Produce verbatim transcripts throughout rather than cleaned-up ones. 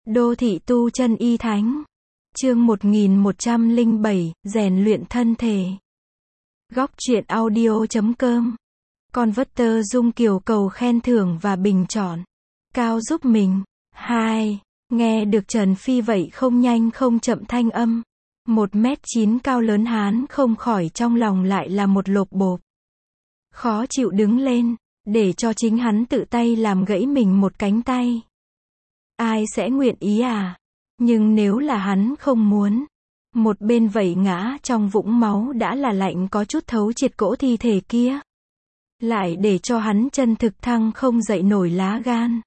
Đô thị tu chân y thánh. Chương một nghìn một trăm lẻ bảy, rèn luyện thân thể. Góc truyện audio chấm com. Converter Dung Kiều cầu khen thưởng và bình chọn. Cao giúp mình. hai. Nghe được Trần Phi vậy không nhanh không chậm thanh âm. Một mét chín cao lớn hán không khỏi trong lòng lại là một lộp bộp. Khó chịu đứng lên, để cho chính hắn tự tay làm gãy mình một cánh tay. Ai sẽ nguyện ý à? Nhưng nếu là hắn không muốn. Một bên vẩy ngã trong vũng máu đã là lạnh có chút thấu triệt cỗ thi thể kia. Lại để cho hắn chân thực thăng không dậy nổi lá gan.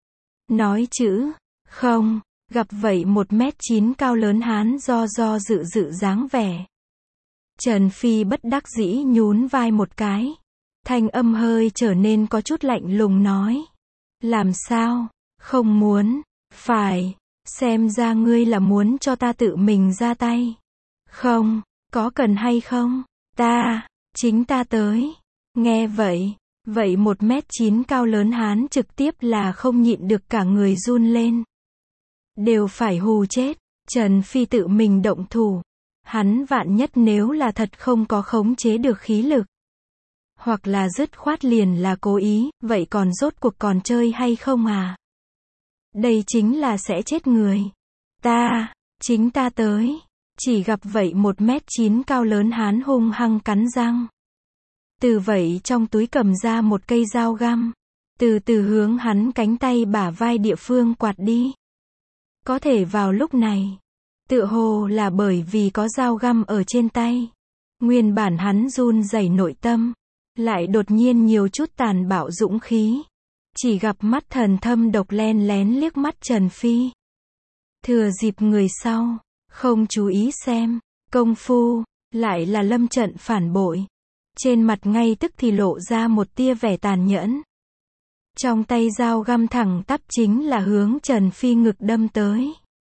Nói chữ, không, gặp vậy một mét chín cao lớn hán do do dự dự dáng vẻ. Trần Phi bất đắc dĩ nhún vai một cái. Thanh âm hơi trở nên có chút lạnh lùng nói. Làm sao? Không muốn. Phải. Xem ra ngươi là muốn cho ta tự mình ra tay. Không. Có cần hay không? Ta. Chính ta tới. Nghe vậy. Vậy một mét chín cao lớn hán trực tiếp là không nhịn được cả người run lên. Đều phải hù chết. Trần Phi tự mình động thủ. Hắn vạn nhất nếu là thật không có khống chế được khí lực. Hoặc là dứt khoát liền là cố ý, vậy còn rốt cuộc còn chơi hay không à? Đây chính là sẽ chết người. Ta, chính ta tới. Chỉ gặp vậy một mét chín cao lớn hán hung hăng cắn răng. Từ vậy trong túi cầm ra một cây dao găm. Từ từ hướng hắn cánh tay bả vai địa phương quạt đi. Có thể vào lúc này. Tựa hồ là bởi vì có dao găm ở trên tay. Nguyên bản hắn run rẩy nội tâm. Lại đột nhiên nhiều chút tàn bạo dũng khí. Chỉ gặp mắt thần thâm độc len lén liếc mắt Trần Phi. Thừa dịp người sau, không chú ý xem, công phu, lại là lâm trận phản bội. Trên mặt ngay tức thì lộ ra một tia vẻ tàn nhẫn. Trong tay dao găm thẳng tắp chính là hướng Trần Phi ngực đâm tới.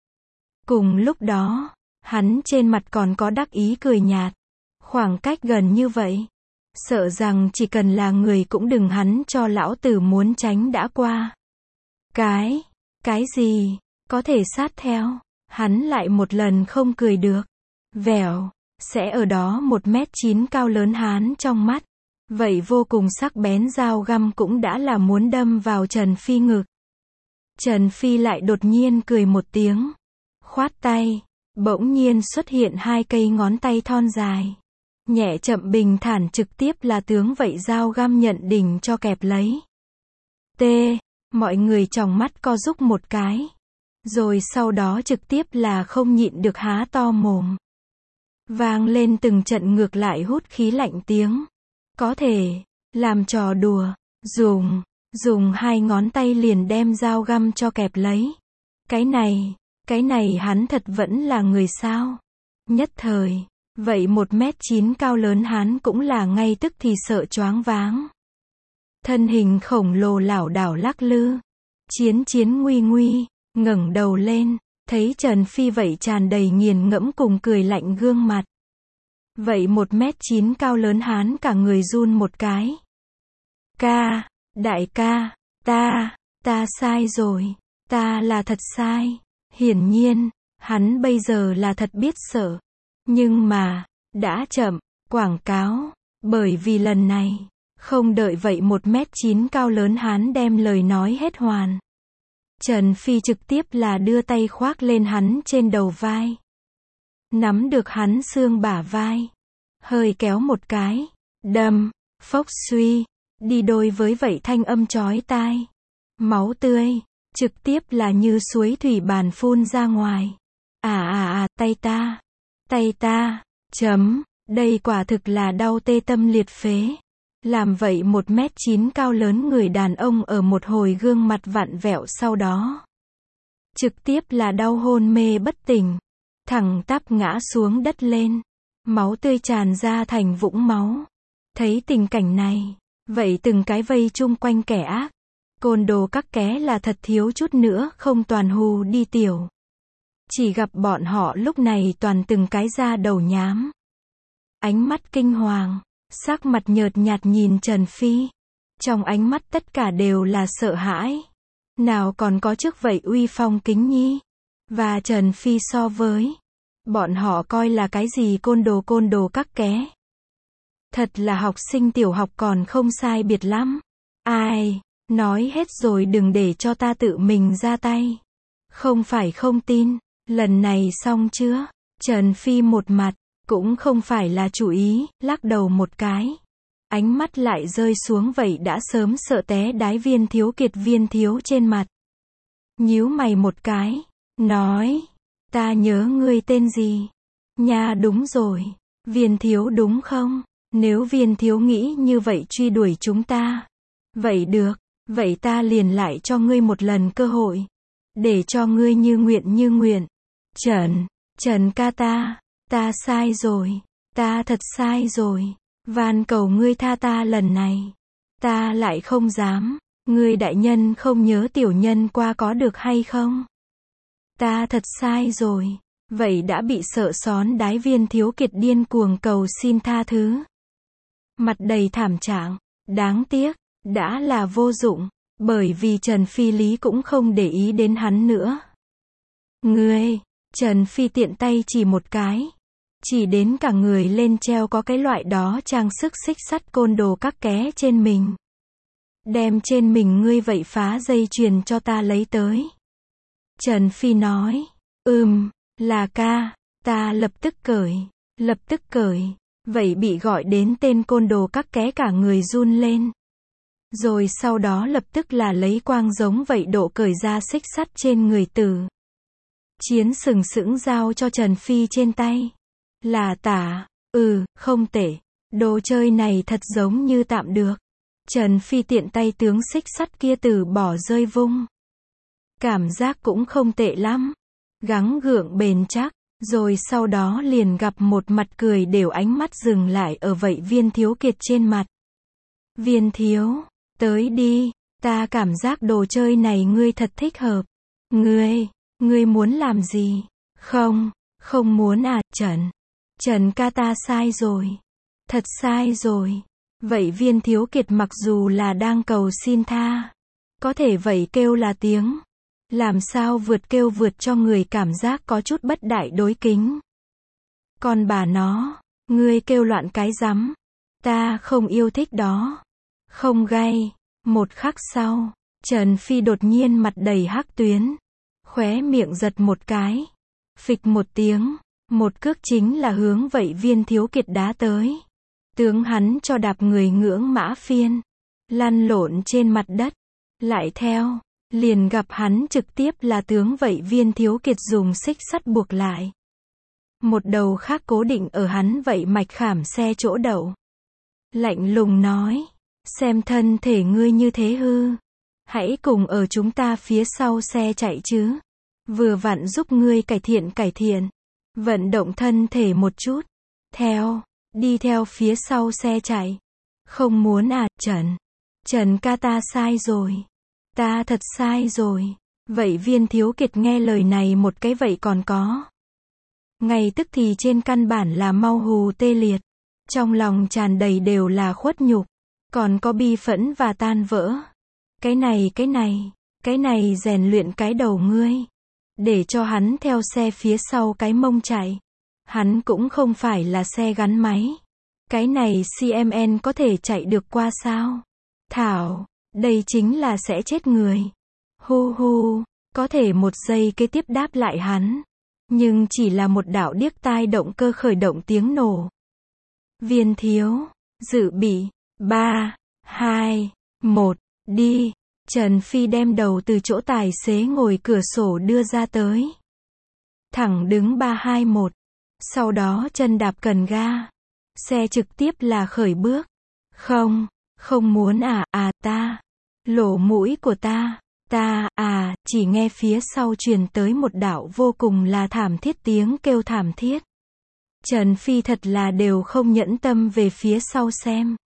Cùng lúc đó, hắn trên mặt còn có đắc ý cười nhạt. Khoảng cách gần như vậy. Sợ rằng chỉ cần là người cũng đừng hắn cho lão tử muốn tránh đã qua. Cái, cái gì, có thể sát theo, hắn lại một lần không cười được. Vèo, sẽ ở đó một mét chín cao lớn hán trong mắt. Vậy vô cùng sắc bén dao găm cũng đã là muốn đâm vào Trần Phi ngực. Trần Phi lại đột nhiên cười một tiếng. Khoát tay, bỗng nhiên xuất hiện hai cây ngón tay thon dài. Nhẹ chậm bình thản trực tiếp là tướng vậy dao găm nhận đỉnh cho kẹp lấy. T. Mọi người trong mắt co rúc một cái. Rồi sau đó trực tiếp là không nhịn được há to mồm. Vang lên từng trận ngược lại hút khí lạnh tiếng. Có thể, làm trò đùa, dùng, dùng hai ngón tay liền đem dao găm cho kẹp lấy. Cái này, cái này hắn thật vẫn là người sao? Nhất thời. Vậy một mét chín cao lớn hán cũng là ngay tức thì sợ choáng váng. Thân hình khổng lồ lảo đảo lắc lư. Chiến chiến nguy nguy, ngẩng đầu lên, thấy Trần Phi vậy tràn đầy nghiền ngẫm cùng cười lạnh gương mặt. Vậy một mét chín cao lớn hán cả người run một cái. Ca, đại ca, ta, ta sai rồi, ta là thật sai. Hiển nhiên, hắn bây giờ là thật biết sợ. Nhưng mà, đã chậm, quảng cáo, bởi vì lần này, không đợi vậy một mét chín cao lớn hán đem lời nói hết hoàn. Trần Phi trực tiếp là đưa tay khoác lên hắn trên đầu vai. Nắm được hắn xương bả vai. Hơi kéo một cái, đâm, phốc suy, đi đôi với vậy thanh âm chói tai. Máu tươi, trực tiếp là như suối thủy bàn phun ra ngoài. À à à, tay ta. Tay ta, chấm, đây quả thực là đau tê tâm liệt phế. Làm vậy một mét chín cao lớn người đàn ông ở một hồi gương mặt vặn vẹo sau đó. Trực tiếp là đau hôn mê bất tỉnh. Thẳng tắp ngã xuống đất lên. Máu tươi tràn ra thành vũng máu. Thấy tình cảnh này, vậy từng cái vây chung quanh kẻ ác. Côn đồ các ké là thật thiếu chút nữa không toàn hù đi tiểu. Chỉ gặp bọn họ lúc này toàn từng cái da đầu nhám. Ánh mắt kinh hoàng, sắc mặt nhợt nhạt nhìn Trần Phi. Trong ánh mắt tất cả đều là sợ hãi. Nào còn có trước vậy uy phong kính nhi. Và Trần Phi so với bọn họ coi là cái gì côn đồ côn đồ các ké. Thật là học sinh tiểu học còn không sai biệt lắm. Ai, nói hết rồi đừng để cho ta tự mình ra tay. Không phải không tin, lần này xong chưa? Trần Phi một mặt, cũng không phải là chủ ý, lắc đầu một cái. Ánh mắt lại rơi xuống vậy đã sớm sợ té đái Viên Thiếu Kiệt Viên Thiếu trên mặt. Nhíu mày một cái, nói, ta nhớ ngươi tên gì? Nha đúng rồi, Viên Thiếu đúng không? Nếu Viên Thiếu nghĩ như vậy truy đuổi chúng ta. Vậy được, vậy ta liền lại cho ngươi một lần cơ hội. Để cho ngươi như nguyện như nguyện. Trần, Trần ca ta, ta sai rồi, ta thật sai rồi. Van cầu ngươi tha ta lần này. Ta lại không dám, ngươi đại nhân không nhớ tiểu nhân qua có được hay không? Ta thật sai rồi. Vậy đã bị sợ xón đái Viên Thiếu Kiệt điên cuồng cầu xin tha thứ. Mặt đầy thảm trạng, đáng tiếc, đã là vô dụng, bởi vì Trần Phi Lý cũng không để ý đến hắn nữa. Ngươi, Trần Phi tiện tay chỉ một cái, chỉ đến cả người lên treo có cái loại đó trang sức xích sắt côn đồ các ké trên mình. Đem trên mình ngươi vậy phá dây chuyền cho ta lấy tới. Trần Phi nói, ừm, là ca, ta lập tức cởi, lập tức cởi. Vậy bị gọi đến tên côn đồ các ké cả người run lên. Rồi sau đó lập tức là lấy quang giống vậy độ cởi ra xích sắt trên người Tử Chiến sừng sững giao cho Trần Phi trên tay. Là tả, ừ, không tệ. Đồ chơi này thật giống như tạm được. Trần Phi tiện tay tướng xích sắt kia từ bỏ rơi vung. Cảm giác cũng không tệ lắm. Gắng gượng bền chắc. Rồi sau đó liền gặp một mặt cười đều ánh mắt dừng lại ở vậy Viên Thiếu Kiệt trên mặt. Viên Thiếu, tới đi, ta cảm giác đồ chơi này ngươi thật thích hợp. Ngươi, ngươi muốn làm gì? Không, không muốn à, Trần. Trần ca ta sai rồi. Thật sai rồi. Vậy Viên Thiếu Kiệt mặc dù là đang cầu xin tha. Có thể vậy kêu là tiếng. Làm sao vượt kêu vượt cho người cảm giác có chút bất đại đối kính. Còn bà nó, ngươi kêu loạn cái rắm. Ta không yêu thích đó. Không gay. Một khắc sau, Trần Phi đột nhiên mặt đầy hắc tuyến. Khóe miệng giật một cái. Phịch một tiếng. Một cước chính là hướng vậy Viên Thiếu Kiệt đá tới. Tướng hắn cho đạp người ngưỡng mã phiên. Lăn lộn trên mặt đất. Lại theo. Liền gặp hắn trực tiếp là tướng vậy Viên Thiếu Kiệt dùng xích sắt buộc lại. Một đầu khác cố định ở hắn vậy mạch khảm xe chỗ đậu. Lạnh lùng nói. Xem thân thể ngươi như thế hư. Hãy cùng ở chúng ta phía sau xe chạy chứ. Vừa vặn giúp ngươi cải thiện cải thiện. Vận động thân thể một chút. Theo. Đi theo phía sau xe chạy. Không muốn à, Trần. Trần ca ta sai rồi. Ta thật sai rồi. Vậy Viên Thiếu Kiệt nghe lời này một cái vậy còn có. Ngay tức thì trên căn bản là mau hù tê liệt. Trong lòng tràn đầy đều là khuất nhục. Còn có bi phẫn và tan vỡ. Cái này cái này. Cái này rèn luyện cái đầu ngươi. Để cho hắn theo xe phía sau cái mông chạy. Hắn cũng không phải là xe gắn máy. Cái này xê em en có thể chạy được qua sao? Thảo. Đây chính là sẽ chết người. Hu hu, có thể một giây kế tiếp đáp lại hắn. Nhưng chỉ là một đạo điếc tai động cơ khởi động tiếng nổ. Viên Thiếu, dự bị, ba, hai, một, đi. Trần Phi đem đầu từ chỗ tài xế ngồi cửa sổ đưa ra tới. Thẳng đứng ba hai một. Sau đó chân đạp cần ga. Xe trực tiếp là khởi bước. Không, không muốn à, à ta. Lỗ mũi của ta, ta, à, chỉ nghe phía sau truyền tới một đạo vô cùng là thảm thiết tiếng kêu thảm thiết. Trần Phi thật là đều không nhẫn tâm về phía sau xem.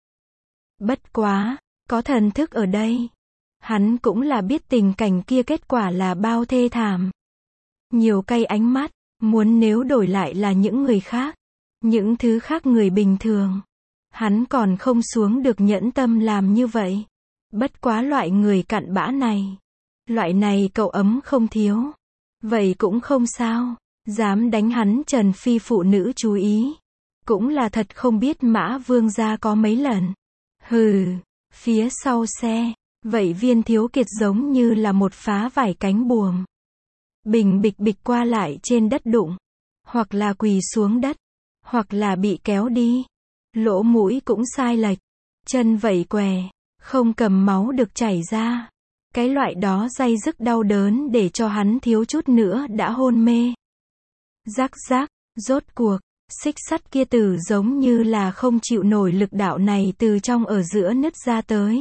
Bất quá, có thần thức ở đây. Hắn cũng là biết tình cảnh kia kết quả là bao thê thảm. Nhiều cay ánh mắt, muốn nếu đổi lại là những người khác. Những thứ khác người bình thường. Hắn còn không xuống được nhẫn tâm làm như vậy. Bất quá loại người cặn bã này. Loại này cậu ấm không thiếu. Vậy cũng không sao. Dám đánh hắn Trần Phi phụ nữ chú ý. Cũng là thật không biết Mã Vương gia có mấy lần. Hừ, phía sau xe. Vậy Viên Thiếu Kiệt giống như là một phá vải cánh buồm. Bình bịch bịch qua lại trên đất đụng. Hoặc là quỳ xuống đất. Hoặc là bị kéo đi. Lỗ mũi cũng sai lệch. Chân vẩy què. Không cầm máu được chảy ra. Cái loại đó day dứt đau đớn để cho hắn thiếu chút nữa đã hôn mê. Rắc rắc, rốt cuộc, xích sắt kia tử giống như là không chịu nổi lực đạo này từ trong ở giữa nứt ra tới.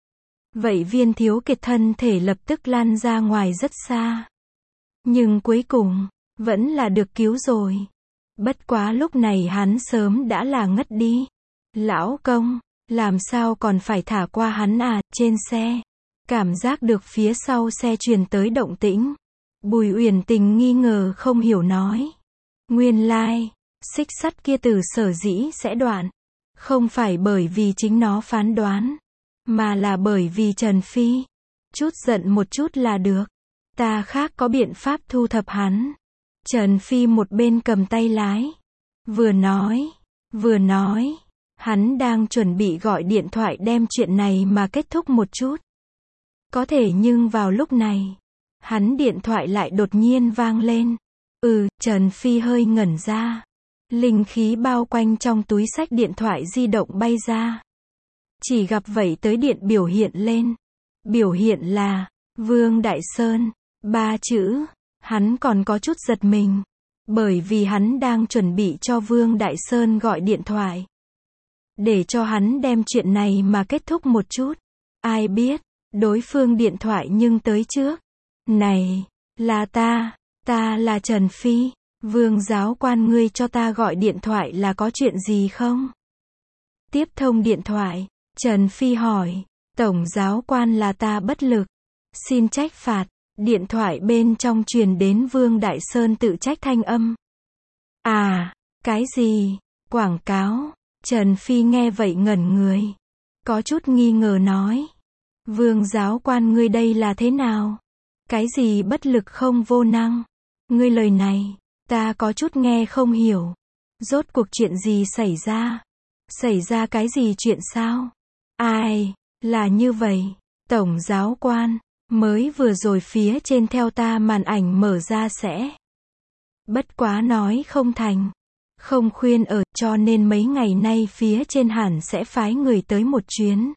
Vậy Viên Thiếu Kiệt thân thể lập tức lan ra ngoài rất xa. Nhưng cuối cùng, vẫn là được cứu rồi. Bất quá lúc này hắn sớm đã là ngất đi. Lão công, làm sao còn phải thả qua hắn à, trên xe. Cảm giác được phía sau xe truyền tới động tĩnh. Bùi Uyển Tình nghi ngờ không hiểu nói. Nguyên lai, xích sắt kia từ sở dĩ sẽ đoạn. Không phải bởi vì chính nó phán đoán. Mà là bởi vì Trần Phi. Chút giận một chút là được. Ta khác có biện pháp thu thập hắn. Trần Phi một bên cầm tay lái. Vừa nói. Vừa nói. Hắn đang chuẩn bị gọi điện thoại đem chuyện này mà kết thúc một chút. Có thể nhưng vào lúc này. Hắn điện thoại lại đột nhiên vang lên. Ừ, Trần Phi hơi ngẩn ra. Linh khí bao quanh trong túi xách điện thoại di động bay ra. Chỉ gặp vậy tới điện biểu hiện lên. Biểu hiện là Vương Đại Sơn. Ba chữ. Hắn còn có chút giật mình. Bởi vì hắn đang chuẩn bị cho Vương Đại Sơn gọi điện thoại. Để cho hắn đem chuyện này mà kết thúc một chút. Ai biết, đối phương điện thoại nhưng tới trước. Này, là ta, ta là Trần Phi. Vương giáo quan ngươi cho ta gọi điện thoại là có chuyện gì không? Tiếp thông điện thoại, Trần Phi hỏi, tổng giáo quan là ta bất lực. Xin trách phạt, điện thoại bên trong truyền đến Vương Đại Sơn tự trách thanh âm. À, cái gì? Quảng cáo? Trần Phi nghe vậy ngẩn người. Có chút nghi ngờ nói. Vương giáo quan ngươi đây là thế nào? Cái gì bất lực không vô năng? Ngươi lời này, ta có chút nghe không hiểu. Rốt cuộc chuyện gì xảy ra? Xảy ra cái gì chuyện sao? Ai? Là như vậy. Tổng giáo quan, mới vừa rồi phía trên theo ta màn ảnh mở ra sẽ. Bất quá nói không thành. Không khuyên ở, cho nên mấy ngày nay phía trên hẳn sẽ phái người tới một chuyến.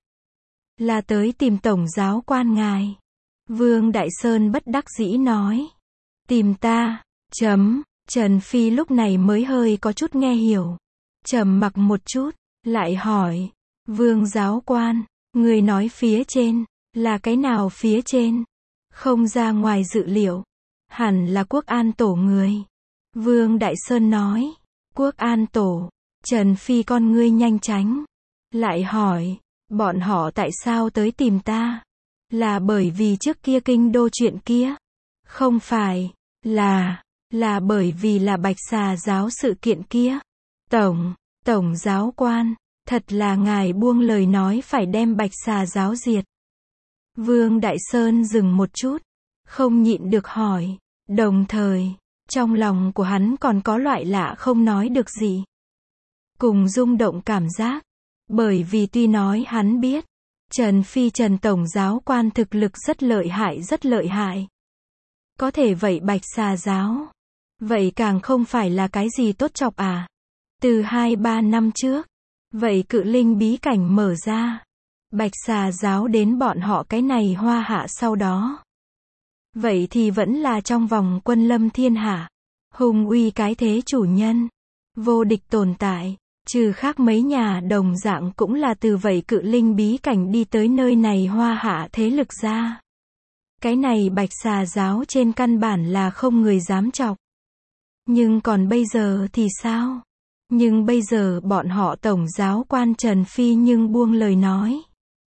Là tới tìm tổng giáo quan ngài. Vương Đại Sơn bất đắc dĩ nói. Tìm ta, chấm, Trần Phi lúc này mới hơi có chút nghe hiểu. Trầm mặc một chút, lại hỏi. Vương giáo quan, người nói phía trên, là cái nào phía trên? Không ra ngoài dự liệu. Hẳn là Quốc An Tổ người. Vương Đại Sơn nói. Quốc An Tổ. Trần Phi con ngươi nhanh tránh. Lại hỏi. Bọn họ tại sao tới tìm ta? Là bởi vì trước kia kinh đô chuyện kia? Không phải. Là. Là bởi vì là Bạch Xà giáo sự kiện kia. Tổng. Tổng giáo quan. Thật là ngài buông lời nói phải đem Bạch Xà giáo diệt. Vương Đại Sơn dừng một chút. Không nhịn được hỏi. Đồng thời, trong lòng của hắn còn có loại lạ không nói được gì. Cùng rung động cảm giác. Bởi vì tuy nói hắn biết. Trần Phi Trần Tổng giáo quan thực lực rất lợi hại rất lợi hại. Có thể vậy Bạch Xà giáo. Vậy càng không phải là cái gì tốt chọc à. Từ hai ba năm trước. Vậy cự linh bí cảnh mở ra. Bạch Xà giáo đến bọn họ cái này hoa hạ sau đó. Vậy thì vẫn là trong vòng quân lâm thiên hạ. Hùng uy cái thế chủ nhân. Vô địch tồn tại. Trừ khác mấy nhà đồng dạng cũng là từ vậy cự linh bí cảnh đi tới nơi này hoa hạ thế lực ra. Cái này Bạch Xà giáo trên căn bản là không người dám chọc. Nhưng còn bây giờ thì sao? Nhưng bây giờ bọn họ tổng giáo quan Trần Phi nhưng buông lời nói.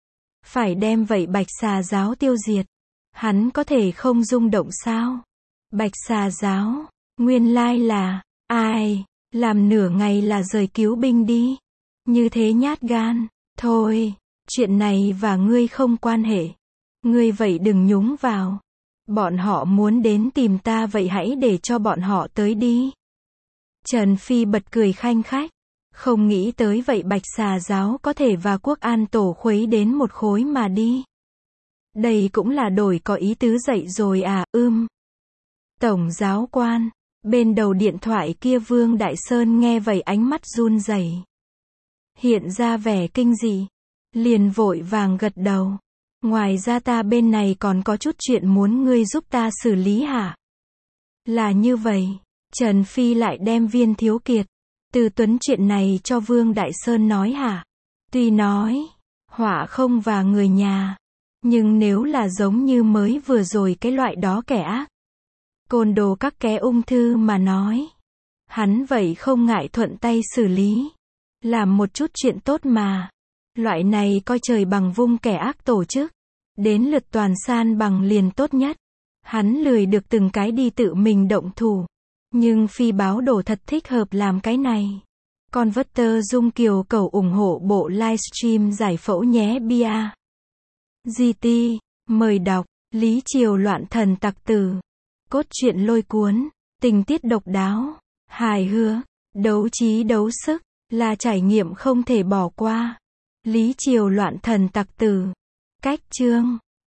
Phải đem vậy Bạch Xà giáo tiêu diệt. Hắn có thể không rung động sao? Bạch Xà giáo, nguyên lai là, ai, làm nửa ngày là rời cứu binh đi. Như thế nhát gan, thôi, chuyện này và ngươi không quan hệ. Ngươi vậy đừng nhúng vào. Bọn họ muốn đến tìm ta vậy hãy để cho bọn họ tới đi. Trần Phi bật cười khanh khách. Không nghĩ tới vậy Bạch Xà giáo có thể và Quốc An tổ khuấy đến một khối mà đi. Đây cũng là đổi có ý tứ dậy rồi à, ưm. Tổng giáo quan, bên đầu điện thoại kia Vương Đại Sơn nghe vậy ánh mắt run rẩy, hiện ra vẻ kinh dị, liền vội vàng gật đầu. Ngoài ra ta bên này còn có chút chuyện muốn ngươi giúp ta xử lý hả? Là như vậy, Trần Phi lại đem Viên Thiếu Kiệt, Từ Tuấn chuyện này cho Vương Đại Sơn nói hả? Tuy nói, họa không và người nhà, nhưng nếu là giống như mới vừa rồi cái loại đó kẻ ác, côn đồ các ké ung thư mà nói, hắn vậy không ngại thuận tay xử lý, làm một chút chuyện tốt mà. Loại này coi trời bằng vung kẻ ác tổ chức, đến lượt toàn san bằng liền tốt nhất. Hắn lười được từng cái đi tự mình động thủ, nhưng Phi báo đồ thật thích hợp làm cái này. Con vất tơ Dung Kiều cầu ủng hộ bộ livestream giải phẫu nhé bia. giê tê, mời đọc, Lý Triều loạn thần tặc tử. Cốt truyện lôi cuốn, tình tiết độc đáo, hài hước, đấu trí đấu sức, là trải nghiệm không thể bỏ qua. Lý Triều loạn thần tặc tử. Cách chương